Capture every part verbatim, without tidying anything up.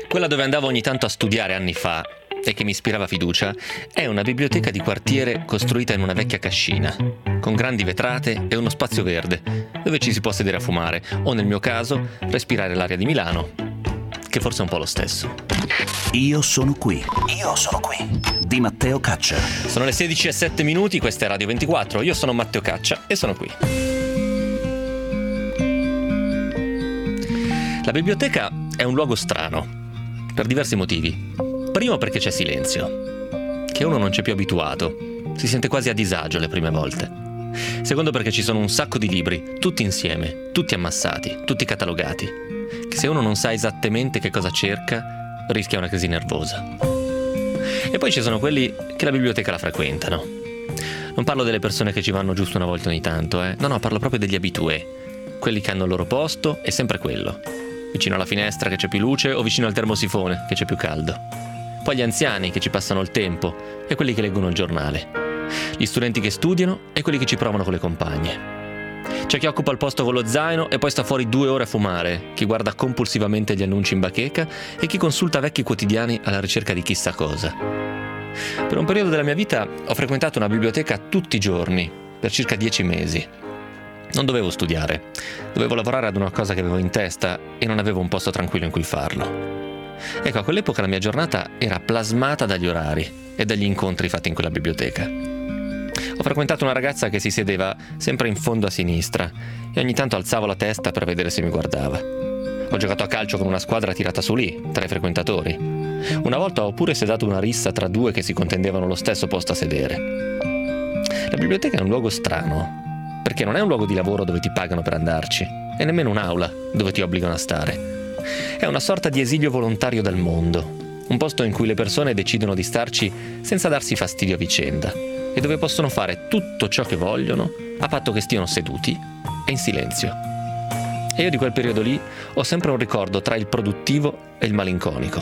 Quella dove andavo ogni tanto a studiare anni fa e che mi ispirava fiducia è una biblioteca di quartiere costruita in una vecchia cascina, con grandi vetrate e uno spazio verde, dove ci si può sedere a fumare, o nel mio caso, respirare l'aria di Milano, che forse è un po' lo stesso. Io sono qui. Io sono qui. Di Matteo Caccia. Sono le sedici e sette minuti, questa è Radio ventiquattro, io sono Matteo Caccia e sono qui. La biblioteca è un luogo strano, per diversi motivi. Primo perché c'è silenzio, che uno non c'è più abituato, si sente quasi a disagio le prime volte. Secondo perché ci sono un sacco di libri, tutti insieme, tutti ammassati, tutti catalogati, che se uno non sa esattamente che cosa cerca, rischia una crisi nervosa. E poi ci sono quelli che la biblioteca la frequentano. Non parlo delle persone che ci vanno giusto una volta ogni tanto, eh. No, no, parlo proprio degli abitué, quelli che hanno il loro posto e sempre quello. Vicino alla finestra che c'è più luce o vicino al termosifone che c'è più caldo. Poi gli anziani che ci passano il tempo e quelli che leggono il giornale. Gli studenti che studiano e quelli che ci provano con le compagne. C'è chi occupa il posto con lo zaino e poi sta fuori due ore a fumare, chi guarda compulsivamente gli annunci in bacheca e chi consulta vecchi quotidiani alla ricerca di chissà cosa. Per un periodo della mia vita ho frequentato una biblioteca tutti i giorni, per circa dieci mesi. Non dovevo studiare, dovevo lavorare ad una cosa che avevo in testa e non avevo un posto tranquillo in cui farlo. Ecco, a quell'epoca la mia giornata era plasmata dagli orari e dagli incontri fatti in quella biblioteca. Ho frequentato una ragazza che si sedeva sempre in fondo a sinistra e ogni tanto alzavo la testa per vedere se mi guardava. Ho giocato a calcio con una squadra tirata su lì, tra i frequentatori. Una volta ho pure sedato una rissa tra due che si contendevano lo stesso posto a sedere. La biblioteca è un luogo strano, perché non è un luogo di lavoro dove ti pagano per andarci, e nemmeno un'aula dove ti obbligano a stare. È una sorta di esilio volontario dal mondo, un posto in cui le persone decidono di starci senza darsi fastidio a vicenda, e dove possono fare tutto ciò che vogliono, a patto che stiano seduti e in silenzio. E io di quel periodo lì ho sempre un ricordo tra il produttivo e il malinconico.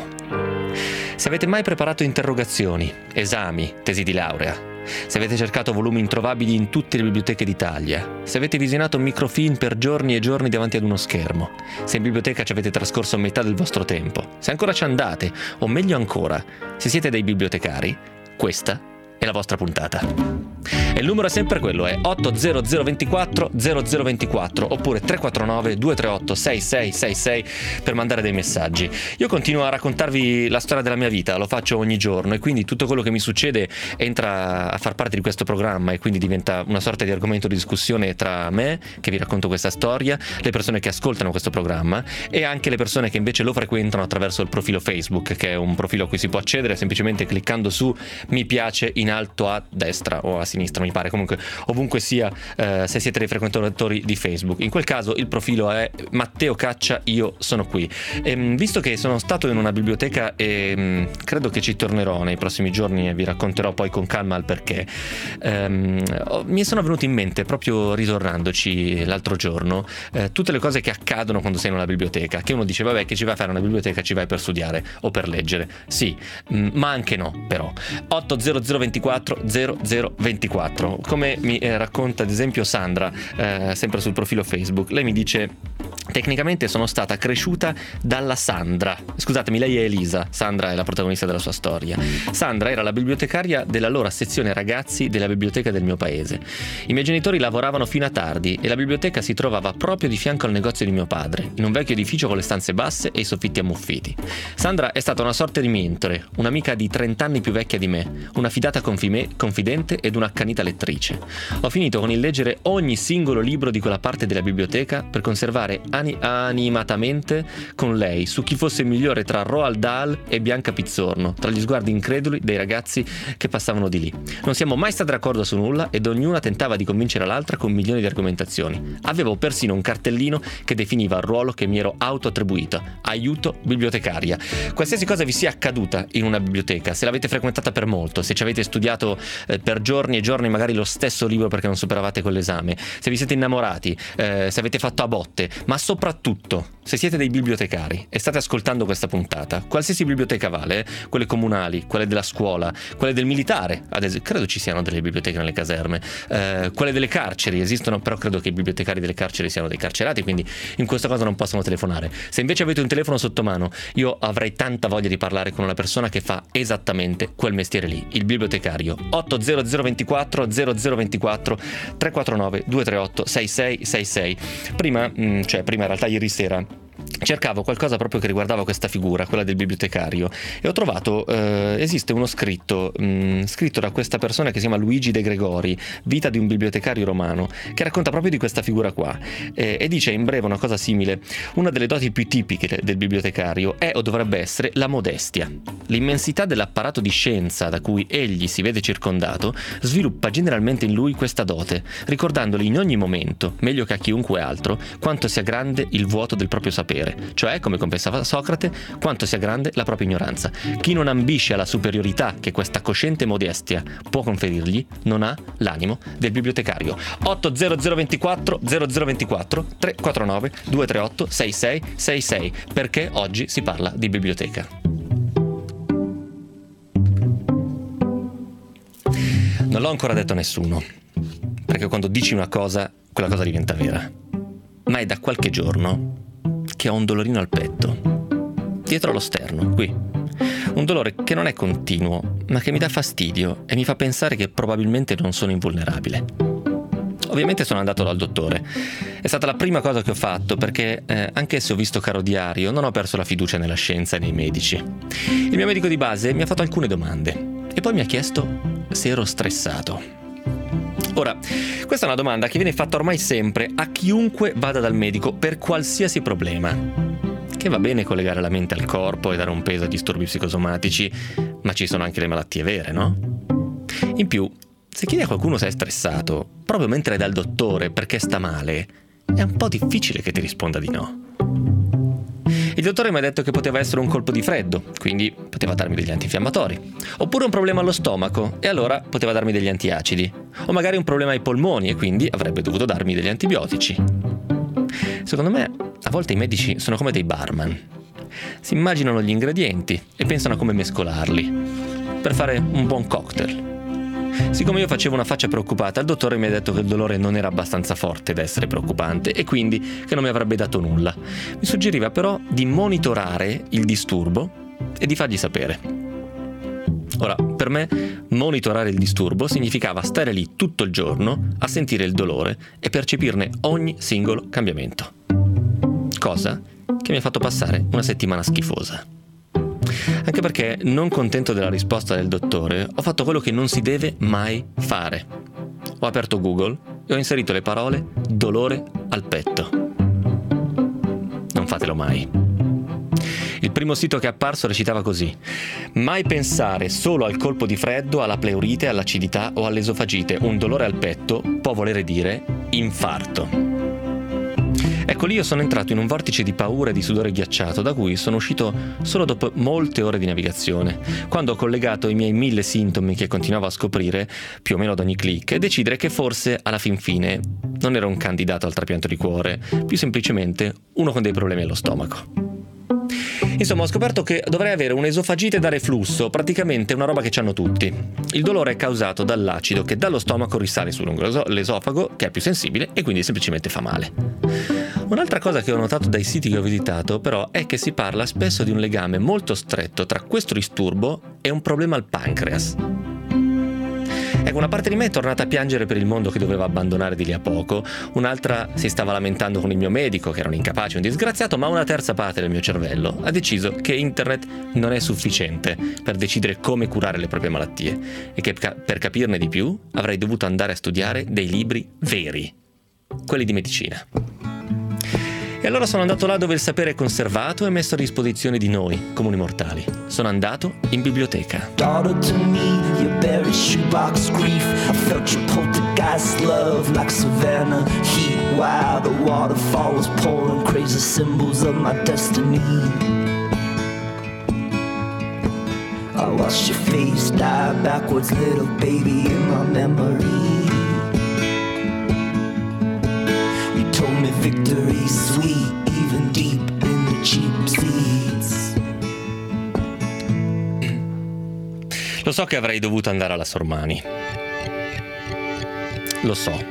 Se avete mai preparato interrogazioni, esami, tesi di laurea, se avete cercato volumi introvabili in tutte le biblioteche d'Italia, se avete visionato microfilm per giorni e giorni davanti ad uno schermo, se in biblioteca ci avete trascorso metà del vostro tempo, se ancora ci andate, o meglio ancora, se siete dei bibliotecari, questa è la vostra puntata. E il numero è sempre quello, è otto zero zero due quattro zero zero due quattro oppure tre quattro nove due tre otto sei sei sei sei per mandare dei messaggi. Io continuo a raccontarvi la storia della mia vita, lo faccio ogni giorno e quindi tutto quello che mi succede entra a far parte di questo programma e quindi diventa una sorta di argomento di discussione tra me, che vi racconto questa storia, le persone che ascoltano questo programma e anche le persone che invece lo frequentano attraverso il profilo Facebook, che è un profilo a cui si può accedere semplicemente cliccando su mi piace in alto a destra o a sinistra, mi pare, comunque ovunque sia, eh, se siete dei frequentatori di Facebook. In quel caso il profilo è Matteo Caccia, io sono qui. E, visto che sono stato in una biblioteca e mh, credo che ci tornerò nei prossimi giorni e vi racconterò poi con calma il perché, ehm, ho, mi sono venute in mente, proprio ritornandoci l'altro giorno, eh, tutte le cose che accadono quando sei in una biblioteca, che uno dice vabbè, che ci vai a fare una biblioteca, ci vai per studiare o per leggere. Sì, mh, ma anche no, però. otto zero zero due quattro zero zero due quattro, come mi eh, racconta ad esempio Sandra, eh, sempre sul profilo Facebook. Lei mi dice: tecnicamente sono stata cresciuta dalla Sandra. Scusatemi, lei è Elisa, Sandra è la protagonista della sua storia. Sandra era la bibliotecaria dell'allora sezione ragazzi della biblioteca del mio paese. I miei genitori lavoravano fino a tardi e la biblioteca si trovava proprio di fianco al negozio di mio padre, in un vecchio edificio con le stanze basse e i soffitti ammuffiti. Sandra è stata una sorta di mentore, un'amica di trenta anni più vecchia di me, una fidata confime- confidente ed un'accanita lettrice. Ho finito con il leggere ogni singolo libro di quella parte della biblioteca per conservare ani- animatamente con lei su chi fosse migliore tra Roald Dahl e Bianca Pizzorno, tra gli sguardi increduli dei ragazzi che passavano di lì. Non siamo mai stati d'accordo su nulla ed ognuna tentava di convincere l'altra con milioni di argomentazioni. Avevo persino un cartellino che definiva il ruolo che mi ero autoattribuito: aiuto bibliotecaria. Qualsiasi cosa vi sia accaduta in una biblioteca, se l'avete frequentata per molto, se ci avete studiato eh, per giorni e giorni magari lo stesso libro perché non superavate quell'esame, se vi siete innamorati, eh, se avete fatto a botte, ma soprattutto soprattutto se siete dei bibliotecari e state ascoltando questa puntata, qualsiasi biblioteca vale, quelle comunali, quelle della scuola, quelle del militare, ad esempio, credo ci siano delle biblioteche nelle caserme, eh, quelle delle carceri esistono, però credo che i bibliotecari delle carceri siano dei carcerati, quindi in questa cosa non possono telefonare. Se invece avete un telefono sotto mano, io avrei tanta voglia di parlare con una persona che fa esattamente quel mestiere lì, il bibliotecario. otto zero zero ventiquattro zero zero ventiquattro tre quattro nove due tre otto sei sei sei sei. Prima, mh, cioè prima in realtà ieri sera, cercavo qualcosa proprio che riguardava questa figura, quella del bibliotecario, e ho trovato, eh, esiste uno scritto, mh, scritto da questa persona che si chiama Luigi De Gregori, Vita di un bibliotecario romano, che racconta proprio di questa figura qua, eh, e dice in breve una cosa simile: una delle doti più tipiche del bibliotecario è o dovrebbe essere la modestia. L'immensità dell'apparato di scienza da cui egli si vede circondato sviluppa generalmente in lui questa dote, ricordandogli in ogni momento, meglio che a chiunque altro, quanto sia grande il vuoto del proprio sapere, cioè, come confessava Socrate, quanto sia grande la propria ignoranza. Chi non ambisce alla superiorità che questa cosciente modestia può conferirgli non ha l'animo del bibliotecario. otto zero zero ventiquattro zero zero ventiquattro tre quattro nove due tre otto sei sei sei sei, perché oggi si parla di biblioteca. Non l'ho ancora detto a nessuno, perché quando dici una cosa, quella cosa diventa vera. Ma è da qualche giorno che ho un dolorino al petto, dietro allo sterno, qui. Un dolore che non è continuo, ma che mi dà fastidio e mi fa pensare che probabilmente non sono invulnerabile. Ovviamente sono andato dal dottore. È stata la prima cosa che ho fatto, perché eh, anche se ho visto Caro Diario, non ho perso la fiducia nella scienza e nei medici. Il mio medico di base mi ha fatto alcune domande e poi mi ha chiesto se ero stressato. Ora, questa è una domanda che viene fatta ormai sempre a chiunque vada dal medico per qualsiasi problema. Che va bene collegare la mente al corpo e dare un peso a disturbi psicosomatici, ma ci sono anche le malattie vere, no? In più, se chiedi a qualcuno se è stressato, proprio mentre è dal dottore perché sta male, è un po' difficile che ti risponda di no. Il dottore mi ha detto che poteva essere un colpo di freddo, quindi poteva darmi degli antinfiammatori. Oppure un problema allo stomaco, e allora poteva darmi degli antiacidi. O magari un problema ai polmoni, e quindi avrebbe dovuto darmi degli antibiotici. Secondo me, a volte i medici sono come dei barman. Si immaginano gli ingredienti e pensano a come mescolarli per fare un buon cocktail. Siccome io facevo una faccia preoccupata, il dottore mi ha detto che il dolore non era abbastanza forte da essere preoccupante e quindi che non mi avrebbe dato nulla. Mi suggeriva però di monitorare il disturbo e di fargli sapere. Ora, per me, monitorare il disturbo significava stare lì tutto il giorno a sentire il dolore e percepirne ogni singolo cambiamento. Cosa che mi ha fatto passare una settimana schifosa. Anche perché, non contento della risposta del dottore, ho fatto quello che non si deve mai fare. Ho aperto Google e ho inserito le parole dolore al petto. Non fatelo mai. Il primo sito che è apparso recitava così: mai pensare solo al colpo di freddo, alla pleurite, all'acidità o all'esofagite. Un dolore al petto può volere dire infarto. Ecco, lì io sono entrato in un vortice di paura e di sudore ghiacciato, da cui sono uscito solo dopo molte ore di navigazione, quando ho collegato i miei mille sintomi che continuavo a scoprire, più o meno ad ogni click, e decidere che forse, alla fin fine, non ero un candidato al trapianto di cuore, più semplicemente uno con dei problemi allo stomaco. Insomma, ho scoperto che dovrei avere un'esofagite da reflusso, praticamente una roba che c'hanno tutti. Il dolore è causato dall'acido che dallo stomaco risale su lungo l'esofago, che è più sensibile e quindi semplicemente fa male. Un'altra cosa che ho notato dai siti che ho visitato, però, è che si parla spesso di un legame molto stretto tra questo disturbo e un problema al pancreas. Ecco, una parte di me è tornata a piangere per il mondo che doveva abbandonare di lì a poco, un'altra si stava lamentando con il mio medico, che era un incapace, un disgraziato, ma una terza parte del mio cervello ha deciso che internet non è sufficiente per decidere come curare le proprie malattie e che per capirne di più avrei dovuto andare a studiare dei libri veri, quelli di medicina. E allora sono andato là dove il sapere è conservato e messo a disposizione di noi, comuni mortali. Sono andato in biblioteca. Daughter to me, your berry shoebox grief. I felt your poltergeist love like Savannah heat. While the waterfall was pouring crazy symbols of my destiny. I watched your face die backwards, little baby, in my memory. told me victory's sweet, even deep in the cheap seats. Lo so che avrei dovuto andare alla Sormani. Lo so.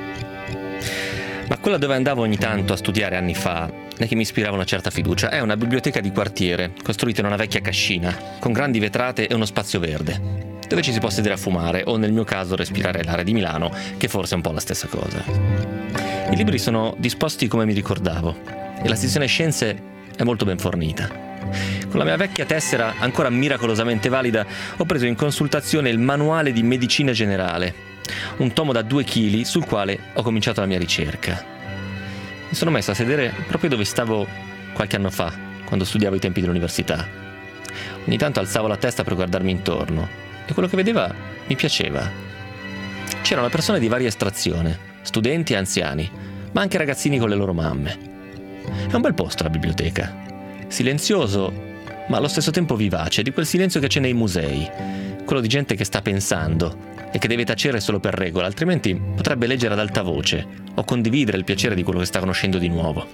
Ma quella dove andavo ogni tanto a studiare anni fa e che mi ispirava una certa fiducia è una biblioteca di quartiere, costruita in una vecchia cascina, con grandi vetrate e uno spazio verde, dove ci si può sedere a fumare o, nel mio caso, respirare l'aria di Milano, che forse è un po' la stessa cosa. I libri sono disposti come mi ricordavo e la sezione scienze è molto ben fornita. Con la mia vecchia tessera, ancora miracolosamente valida, ho preso in consultazione il manuale di medicina generale, un tomo da due chili sul quale ho cominciato la mia ricerca. Mi sono messo a sedere proprio dove stavo qualche anno fa, quando studiavo ai tempi dell'università. Ogni tanto alzavo la testa per guardarmi intorno e quello che vedeva mi piaceva. C'erano persone di varia estrazione, studenti e anziani, ma anche ragazzini con le loro mamme. È un bel posto la biblioteca, silenzioso ma allo stesso tempo vivace, di quel silenzio che c'è nei musei, quello di gente che sta pensando e che deve tacere solo per regola, altrimenti potrebbe leggere ad alta voce o condividere il piacere di quello che sta conoscendo di nuovo.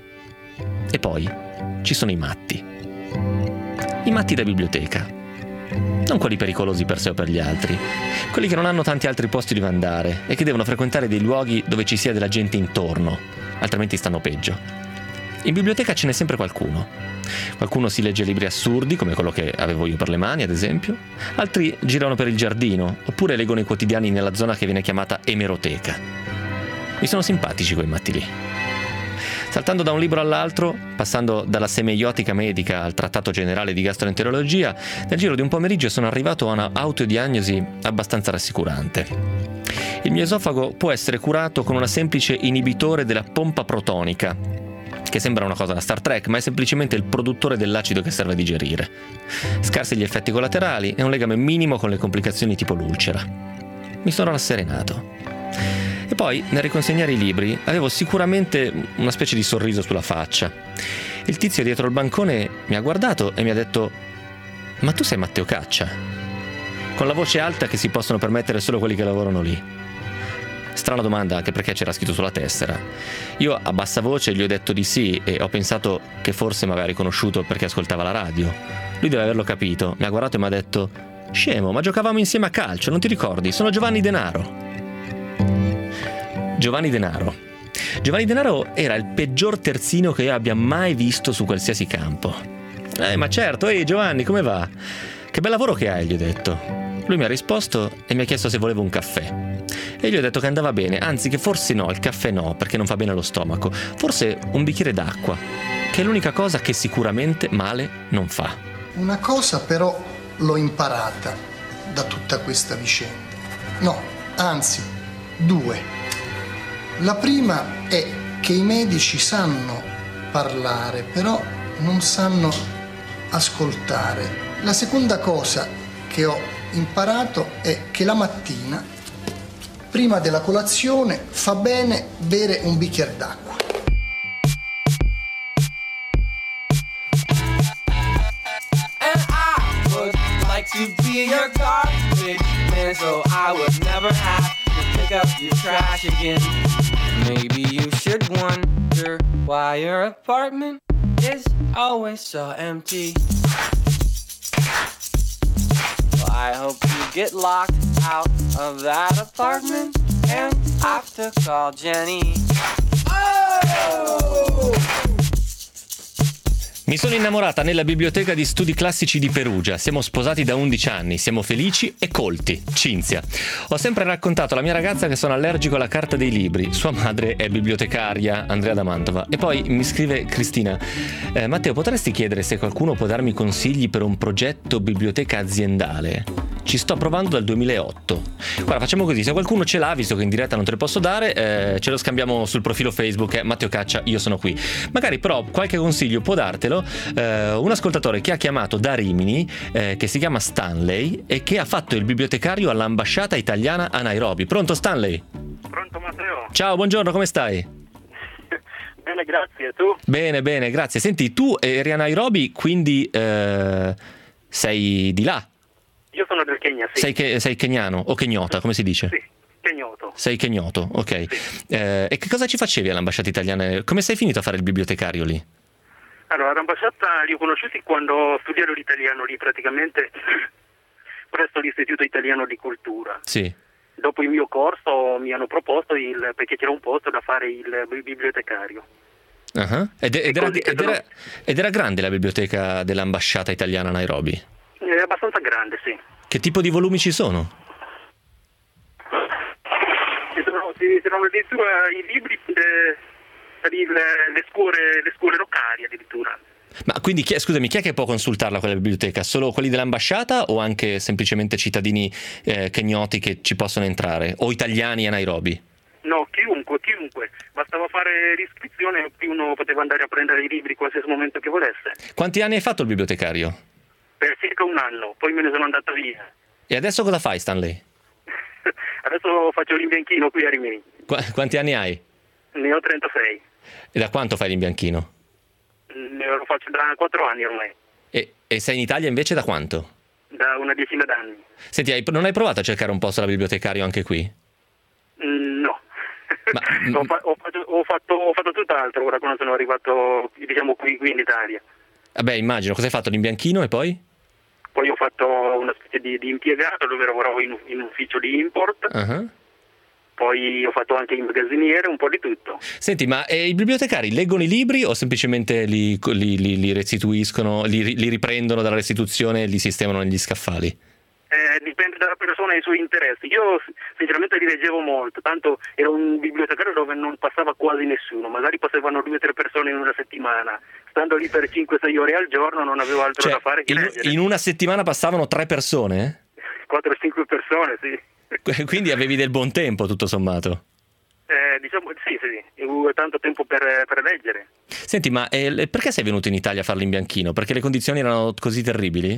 E poi ci sono i matti. I matti da biblioteca. Non quelli pericolosi per sé o per gli altri, quelli che non hanno tanti altri posti dove andare e che devono frequentare dei luoghi dove ci sia della gente intorno, altrimenti stanno peggio. In biblioteca ce n'è sempre qualcuno. Qualcuno si legge libri assurdi, come quello che avevo io per le mani, ad esempio. Altri girano per il giardino, oppure leggono i quotidiani nella zona che viene chiamata emeroteca. Mi sono simpatici quei matti lì. Saltando da un libro all'altro, passando dalla semeiotica medica al trattato generale di gastroenterologia, nel giro di un pomeriggio sono arrivato a una autodiagnosi abbastanza rassicurante. Il mio esofago può essere curato con una semplice inibitore della pompa protonica, che sembra una cosa da Star Trek, ma è semplicemente il produttore dell'acido che serve a digerire. Scarsi gli effetti collaterali e un legame minimo con le complicazioni tipo l'ulcera. Mi sono rasserenato. E poi, nel riconsegnare i libri, avevo sicuramente una specie di sorriso sulla faccia. Il tizio dietro il bancone mi ha guardato e mi ha detto: «Ma tu sei Matteo Caccia?» Con la voce alta che si possono permettere solo quelli che lavorano lì. Strana domanda, anche perché c'era scritto sulla tessera. Io a bassa voce gli ho detto di sì e ho pensato che forse mi aveva riconosciuto perché ascoltava la radio. Lui deve averlo capito, mi ha guardato e mi ha detto: «Scemo, ma giocavamo insieme a calcio, non ti ricordi? Sono Giovanni Denaro». Giovanni Denaro. Giovanni Denaro era il peggior terzino che io abbia mai visto su qualsiasi campo. Eh, ma certo, ehi Giovanni, come va? Che bel lavoro che hai, gli ho detto. Lui mi ha risposto e mi ha chiesto se volevo un caffè. E gli ho detto che andava bene, anzi che forse no, il caffè no, perché non fa bene allo stomaco. Forse un bicchiere d'acqua, che è l'unica cosa che sicuramente male non fa. Una cosa però l'ho imparata da tutta questa vicenda. No, anzi, due. La prima è che i medici sanno parlare, però non sanno ascoltare. La seconda cosa che ho imparato è che la mattina, prima della colazione, fa bene bere un bicchiere d'acqua. And I would like to be your garbage man, so I would never have to pick up your trash again. Maybe you should wonder why your apartment is always so empty. Well, I hope you get locked out of that apartment and have to call Jenny. Oh! Mi sono innamorata nella biblioteca di studi classici di Perugia. Siamo sposati da undici anni, siamo felici e colti. Cinzia. Ho sempre raccontato alla mia ragazza che sono allergico alla carta dei libri. Sua madre è bibliotecaria, Andrea da Mantova. E poi mi scrive Cristina: eh, Matteo, potresti chiedere se qualcuno può darmi consigli per un progetto biblioteca aziendale? Ci sto provando dal duemilaotto. Guarda, facciamo così, se qualcuno ce l'ha, visto che in diretta non te le posso dare, eh, ce lo scambiamo sul profilo Facebook, eh, Matteo Caccia, io sono qui. Magari però qualche consiglio può dartelo eh, un ascoltatore che ha chiamato da Rimini, eh, che si chiama Stanley e che ha fatto il bibliotecario all'ambasciata italiana a Nairobi. Pronto Stanley? Pronto Matteo? Ciao, buongiorno, come stai? Bene, grazie, tu? Bene, bene, grazie. Senti, tu eri a Nairobi, quindi eh, sei di là? Io sono del Kenya, sì. Sei, che, sei keniano o kenyota, come si dice? Sì, kenyoto. Sei kegnoto, ok. Eh, e che cosa ci facevi all'ambasciata italiana? Come sei finito a fare il bibliotecario lì? Allora, all'ambasciata li ho conosciuti quando studiavo l'italiano lì praticamente presso l'Istituto Italiano di Cultura. Sì. Dopo il mio corso mi hanno proposto, il, perché c'era un posto da fare il bibliotecario. Uh-huh. Ed, ed, era, ed, era, ed era grande la biblioteca dell'ambasciata italiana a Nairobi? È abbastanza grande, sì. Che tipo di volumi ci sono? Ci sono, ci sono addirittura i libri eh, per il, le, scuole, le scuole locali addirittura. Ma quindi, chi, scusami, chi è che può consultarla quella biblioteca? Solo quelli dell'ambasciata o anche semplicemente cittadini eh, kenyoti che ci possono entrare? O italiani a Nairobi? No, chiunque, chiunque. Bastava fare l'iscrizione e uno poteva andare a prendere i libri qualsiasi momento che volesse. Quanti anni hai fatto il bibliotecario? Per circa un anno, poi me ne sono andato via. E adesso cosa fai, Stanley? Adesso faccio l'imbianchino qui a Rimini. Qu- quanti anni hai? Ne ho trentasei. E da quanto fai l'imbianchino? Ne lo faccio da quattro anni ormai. E, e sei in Italia invece da quanto? Da una decina d'anni. Senti, hai, non hai provato a cercare un posto da bibliotecario anche qui? Mm, no. Ma, ho, fa- ho, fatto, ho, fatto, ho fatto tutt'altro ora quando sono arrivato, diciamo, qui, qui in Italia. Vabbè, immagino. Cosa hai fatto? L'imbianchino e poi? Poi ho fatto una specie di, di impiegato dove lavoravo in, in un ufficio di import. Uh-huh. Poi ho fatto anche il magazziniere, un po' di tutto. Senti, ma eh, i bibliotecari leggono i libri o semplicemente li, li, li, li restituiscono, li, li riprendono dalla restituzione e li sistemano negli scaffali? Eh, dipende dalla persona e i suoi interessi. Io sinceramente li leggevo molto, tanto era un bibliotecario dove non passava quasi nessuno, magari passavano due o tre persone in una settimana. Stando lì per cinque sei ore al giorno non avevo altro Cioè, da fare che in, leggere. in una settimana passavano tre persone? quattro cinque persone, sì. Quindi avevi del buon tempo, tutto sommato. Eh, diciamo sì, sì, sì. Avevo tanto tempo per, per leggere. Senti, ma eh, perché sei venuto in Italia a farlo in bianchino? Perché le condizioni erano così terribili?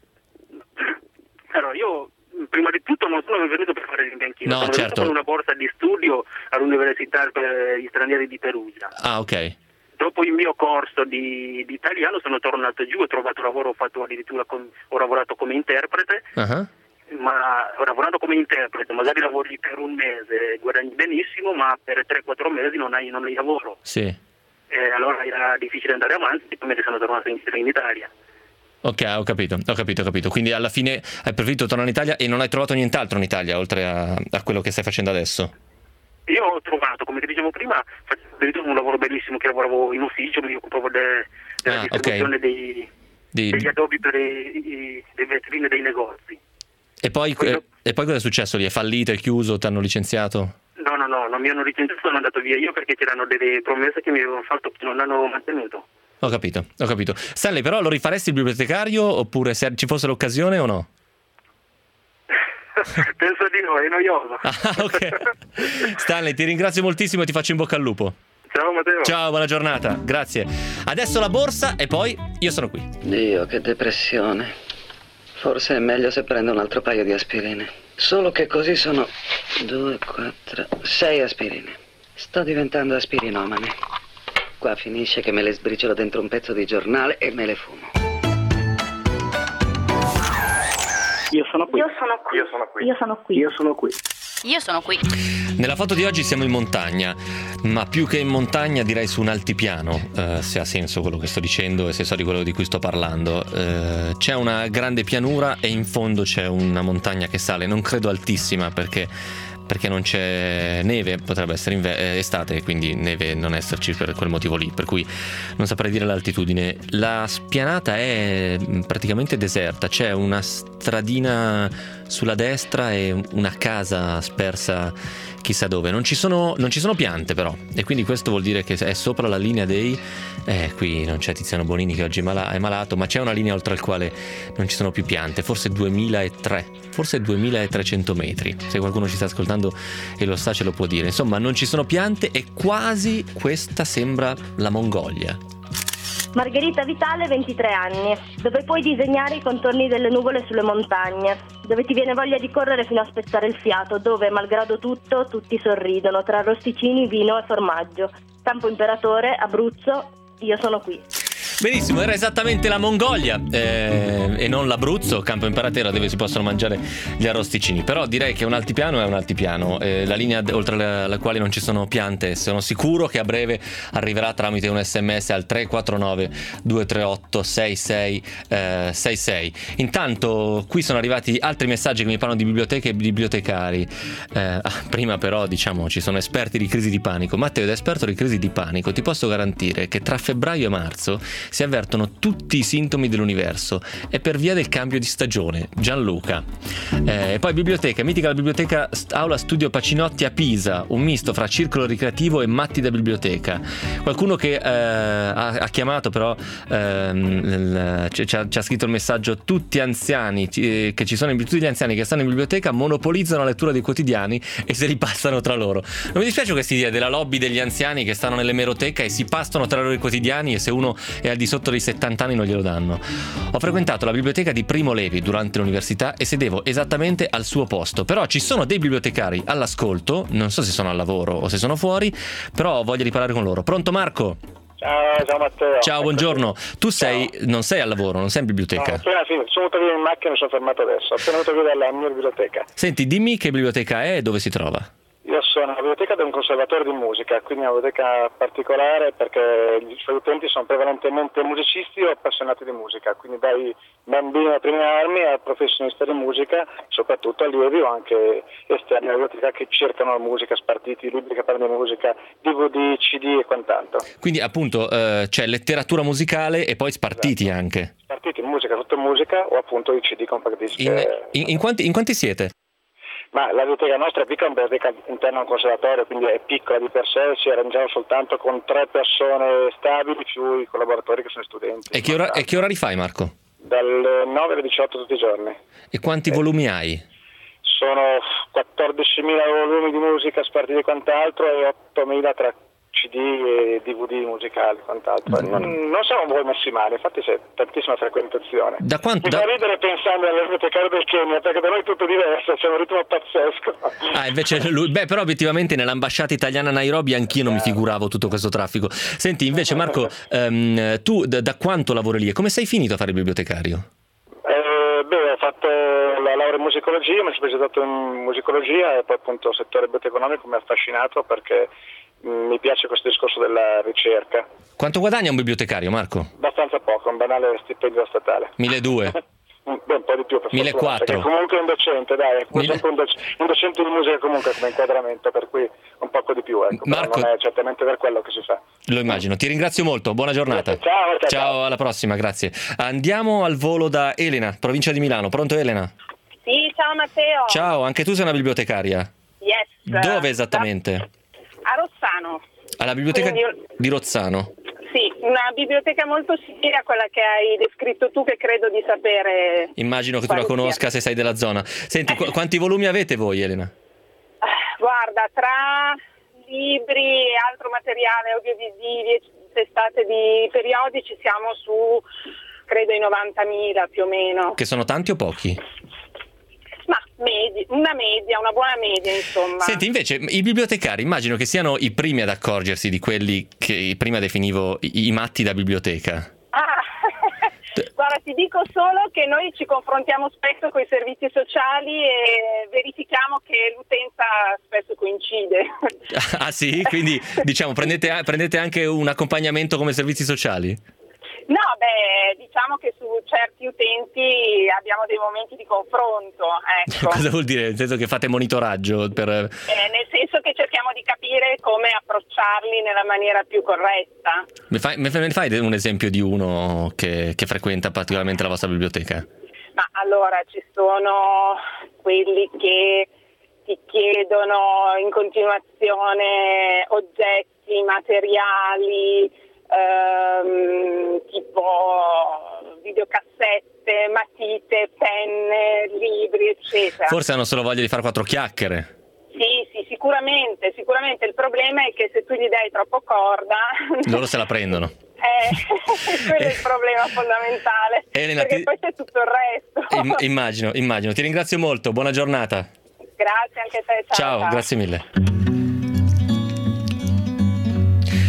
Allora, io prima di tutto non sono venuto per fare l'imbianchino, No, sono certo. venuto con una borsa di studio all'Università per gli stranieri di Perugia. Ah, ok. Dopo il mio corso di, di italiano sono tornato giù, ho trovato lavoro, ho fatto addirittura com, ho lavorato come interprete. Uh-huh. Ma lavorando come interprete, magari lavori per un mese, guadagni benissimo, ma per tre quattro mesi non hai, non hai lavoro. Sì. E allora era difficile andare avanti, e poi me ne sono tornato in, in Italia. Ok, ho capito, ho capito, ho capito. Quindi alla fine hai preferito tornare in Italia e non hai trovato nient'altro in Italia, oltre a, a quello che stai facendo adesso? Io ho trovato, come ti dicevo prima, facevo un lavoro bellissimo che lavoravo in ufficio, mi occupavo de, della Ah, distribuzione ok. dei, Di... degli addobbi per i, i, le vetrine dei negozi. E poi, Quello- e poi cosa è successo? Lì è fallito, è chiuso, ti hanno licenziato? No, no, no, non mi hanno licenziato, sono andato via io perché c'erano delle promesse che mi avevano fatto che non hanno mantenuto. Ho capito, ho capito. Stanley, però lo rifaresti il bibliotecario oppure se ci fosse l'occasione o no? Penso di no, è noioso. Ah, ok. Stanley, ti ringrazio moltissimo e ti faccio in bocca al lupo. Ciao Matteo. Ciao, buona giornata, grazie. Adesso la borsa e poi io sono qui. Dio, che depressione. Forse è meglio se prendo un altro paio di aspirine. Solo che così sono due, quattro, sei aspirine. Sto diventando aspirinomane. Qua finisce che me le sbriciolo dentro un pezzo di giornale e me le fumo. Io sono qui. Io sono qui. Io sono qui. Io sono qui. Io sono qui. Io sono qui. Nella foto di oggi siamo in montagna, ma più che in montagna direi su un altipiano, eh, se ha senso quello che sto dicendo e se so di quello di cui sto parlando. Eh, c'è una grande pianura e in fondo c'è una montagna che sale, non credo altissima perché, perché non c'è neve, potrebbe essere inve- eh, estate, quindi neve non esserci per quel motivo lì, per cui non saprei dire l'altitudine. La spianata è praticamente deserta, c'è una stradina sulla destra e una casa spersa chissà dove. Non ci sono, non ci sono piante però, e quindi questo vuol dire che è sopra la linea dei eh, qui non c'è Tiziano Bonini che oggi è, mala- è malato, ma c'è una linea oltre al quale non ci sono più piante, forse duemilatré, forse duemilatrecento metri. Se qualcuno ci sta ascoltando e lo sa ce lo può dire. Insomma, non ci sono piante e quasi questa sembra la Mongolia. Margherita Vitale, ventitré anni, dove puoi disegnare i contorni delle nuvole sulle montagne, dove ti viene voglia di correre fino a spezzare il fiato, dove, malgrado tutto, tutti sorridono, tra arrosticini, vino e formaggio. Campo Imperatore, Abruzzo, io sono qui. Benissimo, era esattamente la Mongolia eh, e non l'Abruzzo, Campo Imperatero, dove si possono mangiare gli arrosticini. Però direi che un altipiano è un altipiano, eh, la linea d- oltre la, la quale non ci sono piante. Sono sicuro che a breve arriverà tramite un sms al tre quattro nove due tre otto sei sei sei sei. Intanto qui sono arrivati altri messaggi che mi parlano di biblioteche e bibliotecari. Eh, ah, prima però diciamo ci sono esperti di crisi di panico. Matteo, da esperto di crisi di panico ti posso garantire che tra febbraio e marzo si avvertono tutti i sintomi dell'universo e per via del cambio di stagione. Gianluca. Eh, e poi biblioteca, mitica la biblioteca Aula Studio Pacinotti a Pisa, un misto fra circolo ricreativo e matti da biblioteca. Qualcuno che eh, ha, ha chiamato però ehm, il, ci, ha, ci ha scritto il messaggio: tutti anziani eh, che ci sono in, tutti gli anziani che stanno in biblioteca monopolizzano la lettura dei quotidiani e se li passano tra loro. Non mi dispiace questa idea della lobby degli anziani che stanno nell'emeroteca e si passano tra loro i quotidiani, e se uno è al di sotto dei settanta anni non glielo danno. Ho frequentato la biblioteca di Primo Levi durante l'università e sedevo esattamente al suo posto, però ci sono dei bibliotecari all'ascolto, non so se sono al lavoro o se sono fuori, però ho voglia di parlare con loro. Pronto Marco? Ciao, ciao Matteo. Ciao, buongiorno. Tu sei, ciao. Non sei al lavoro, non sei in biblioteca? No, appena sì, sono venuto via in macchina e mi sono fermato adesso. Ho appena venuto via dalla mia biblioteca. Senti, dimmi che biblioteca è e dove si trova? Io sono alla biblioteca di un conservatore di musica, quindi una biblioteca particolare perché i suoi utenti sono prevalentemente musicisti o appassionati di musica, quindi dai bambini alle prime armi a professionisti di musica, soprattutto allievi o anche esterni alla biblioteca che cercano la musica, spartiti, libri che parlano di musica, D V D, C D e quant'altro. Quindi appunto eh, c'è letteratura musicale e poi spartiti, esatto, anche. Spartiti, musica, tutto musica o appunto i C D compact disc. In, in, in, quanti, in quanti siete? Ma la biblioteca nostra è piccola, è una biblioteca interna a un conservatorio, quindi è piccola di per sé, ci arrangiamo soltanto con tre persone stabili più i collaboratori che sono studenti. E che, ora, e che orari fai, Marco? Dalle nove alle diciotto tutti i giorni. E quanti eh. volumi hai? Sono quattordicimila volumi di musica spartiti e quant'altro e ottomila tra C D e D V D musicali, quant'altro. Non, non siamo voi messi male, infatti c'è tantissima frequentazione. Da quanto? Mi fa da... ridere pensando alle bibliotecarie del Kenya, perché da noi è tutto diverso, c'è un ritmo pazzesco. Ah, invece lui, beh, però obiettivamente nell'ambasciata italiana a Nairobi anch'io non mi figuravo tutto questo traffico. Senti, invece Marco, um, tu da, da quanto lavori lì e come sei finito a fare il bibliotecario? Eh, beh, ho fatto la laurea in musicologia, mi sono specializzato in musicologia e poi appunto il settore biblioteconomico mi ha affascinato perché mi piace questo discorso della ricerca. Quanto guadagna un bibliotecario, Marco? Abbastanza poco, un banale stipendio statale. milleduecento. Beh, un po' di più per millequattrocento. Perché comunque un docente, dai, Mille... un, docente, un docente di musica comunque come inquadramento, per cui un poco di più, ecco. Marco... non è certamente per quello che si fa. Lo immagino, ti ringrazio molto, buona giornata. Ciao, ciao, ciao. Ciao, alla prossima, grazie. Andiamo al volo da Elena, provincia di Milano. Pronto Elena? Sì, ciao Matteo. Ciao, anche tu sei una bibliotecaria? Yes. Dove esattamente? A Rozzano. Alla biblioteca Quindi... di Rozzano? Sì, una biblioteca molto simile a quella che hai descritto tu, che credo di sapere. Immagino che tu la conosca se sei della zona. Senti, qu- quanti volumi avete voi, Elena? Guarda, tra libri e altro materiale audiovisivi e testate di periodici siamo su, credo, i novantamila più o meno. Che sono tanti o pochi? Ma medi- una media, una buona media, insomma. Senti, invece, i bibliotecari immagino che siano i primi ad accorgersi di quelli che prima definivo i, i matti da biblioteca. Ah, guarda, ti dico solo che noi ci confrontiamo spesso con i servizi sociali e verifichiamo che l'utenza spesso coincide. Ah sì? Quindi, diciamo, prendete, prendete anche un accompagnamento come servizi sociali? No, beh, diciamo che su certi utenti abbiamo dei momenti di confronto, ecco. Cosa vuol dire? Nel senso che fate monitoraggio? Per... Eh, nel senso che cerchiamo di capire come approcciarli nella maniera più corretta. Mi fai, mi fai un esempio di uno che, che frequenta particolarmente la vostra biblioteca? Ma allora, ci sono quelli che ti chiedono in continuazione oggetti, materiali, Ehm, tipo videocassette, matite, penne, libri, eccetera. Forse hanno solo voglia di fare quattro chiacchiere. Sì, sì, sicuramente, sicuramente. Il problema è che se tu gli dai troppo corda, loro se la prendono. Eh, quello è il problema fondamentale. Elena, perché ti... poi c'è tutto il resto. Imm- immagino, immagino. Ti ringrazio molto, buona giornata. Grazie anche a te. Ciao, ciao, ciao. Grazie mille.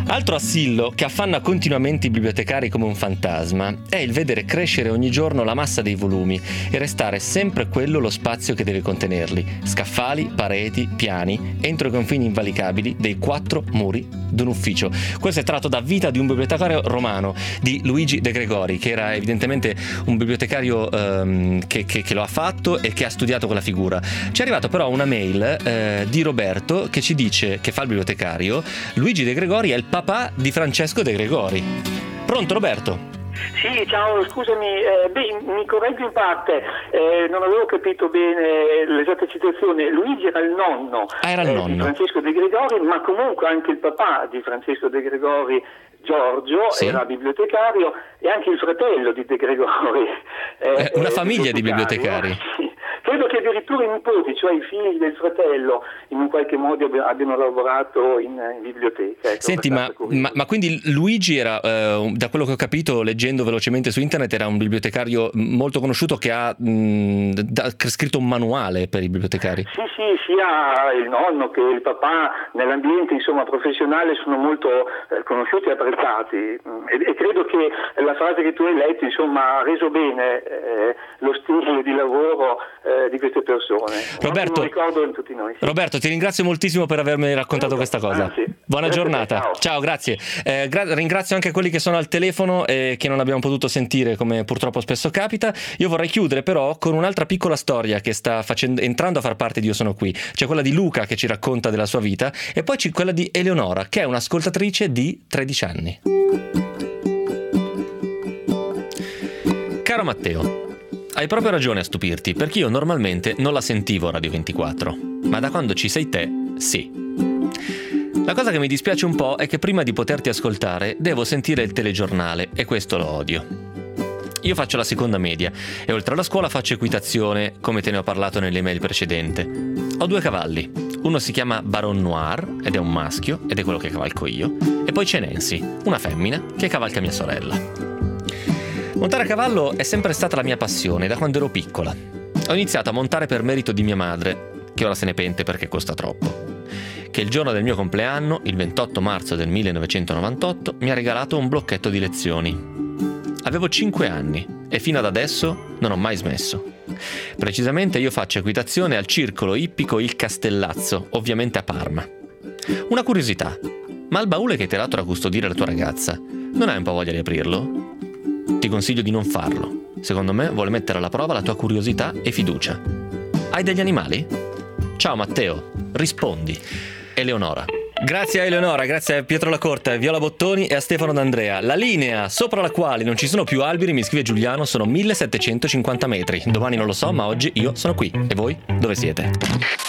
Altro assillo che affanna continuamente i bibliotecari come un fantasma è il vedere crescere ogni giorno la massa dei volumi e restare sempre quello lo spazio che deve contenerli: scaffali, pareti, piani, entro i confini invalicabili dei quattro muri d'un ufficio. Questo è tratto da Vita di un bibliotecario romano di Luigi De Gregori, che era evidentemente un bibliotecario ehm, che, che, che lo ha fatto e che ha studiato quella figura. Ci è arrivato però una mail eh, di Roberto che ci dice, che fa il bibliotecario: Luigi De Gregori è il papà di Francesco De Gregori. Pronto, Roberto? Sì, ciao, scusami, eh, beh, mi correggo in parte, eh, non avevo capito bene l'esatta citazione. Luigi era il nonno, ah, era il eh, nonno. di Francesco De Gregori, ma comunque anche il papà di Francesco De Gregori, Giorgio, sì, era bibliotecario, e anche il fratello di De Gregori. Eh, una famiglia di bibliotecari. Sì. Credo che addirittura i nipoti, cioè i figli del fratello, in un qualche modo abbiano lavorato in, in biblioteca. Ecco. Senti, ma, ma, ma quindi Luigi era, eh, da quello che ho capito leggendo velocemente su internet, era un bibliotecario molto conosciuto che ha mh, da, scritto un manuale per i bibliotecari. Sì, sì, sia il nonno che il papà nell'ambiente, insomma, professionale sono molto eh, conosciuti e apprezzati, e, e credo che la frase che tu hai letto, insomma, ha reso bene eh, lo stile di lavoro eh, di queste persone. Roberto, un ricordo in tutti noi. Sì. Roberto, ti ringrazio moltissimo per avermi raccontato Prego. questa cosa. Ah, sì. Buona Grazie, giornata. ciao. Ciao, grazie. Eh, gra- ringrazio anche quelli che sono al telefono e che non abbiamo potuto sentire, come purtroppo spesso capita. Io vorrei chiudere però con un'altra piccola storia che sta facendo, entrando a far parte di Io sono qui. C'è quella di Luca che ci racconta della sua vita, e poi c'è quella di Eleonora, che è un'ascoltatrice di tredici anni. Caro Matteo, hai proprio ragione a stupirti, perché io normalmente non la sentivo Radio ventiquattro, ma da quando ci sei te, sì. La cosa che mi dispiace un po' è che prima di poterti ascoltare devo sentire il telegiornale, e questo lo odio. Io faccio la seconda media e oltre alla scuola faccio equitazione, come te ne ho parlato nell'email precedente. Ho due cavalli, uno si chiama Baron Noir ed è un maschio ed è quello che cavalco io, e poi c'è Nancy, una femmina che cavalca mia sorella. Montare a cavallo è sempre stata la mia passione da quando ero piccola. Ho iniziato a montare per merito di mia madre, che ora se ne pente perché costa troppo, che il giorno del mio compleanno, il ventotto marzo del millenovecentonovantotto, mi ha regalato un blocchetto di lezioni. Avevo cinque anni e fino ad adesso non ho mai smesso. Precisamente io faccio equitazione al circolo ippico Il Castellazzo, ovviamente a Parma. Una curiosità, ma il baule che hai tirato da custodire la tua ragazza, non hai un po' voglia di aprirlo? Ti consiglio di non farlo. Secondo me vuole mettere alla prova la tua curiosità e fiducia. Hai degli animali? Ciao Matteo, rispondi. Eleonora. Grazie a Eleonora, grazie a Pietro Lacorte, a Viola Bottoni e a Stefano D'Andrea. La linea sopra la quale non ci sono più alberi, mi scrive Giuliano, sono millesettecentocinquanta metri. Domani non lo so, ma oggi io sono qui. E voi dove siete?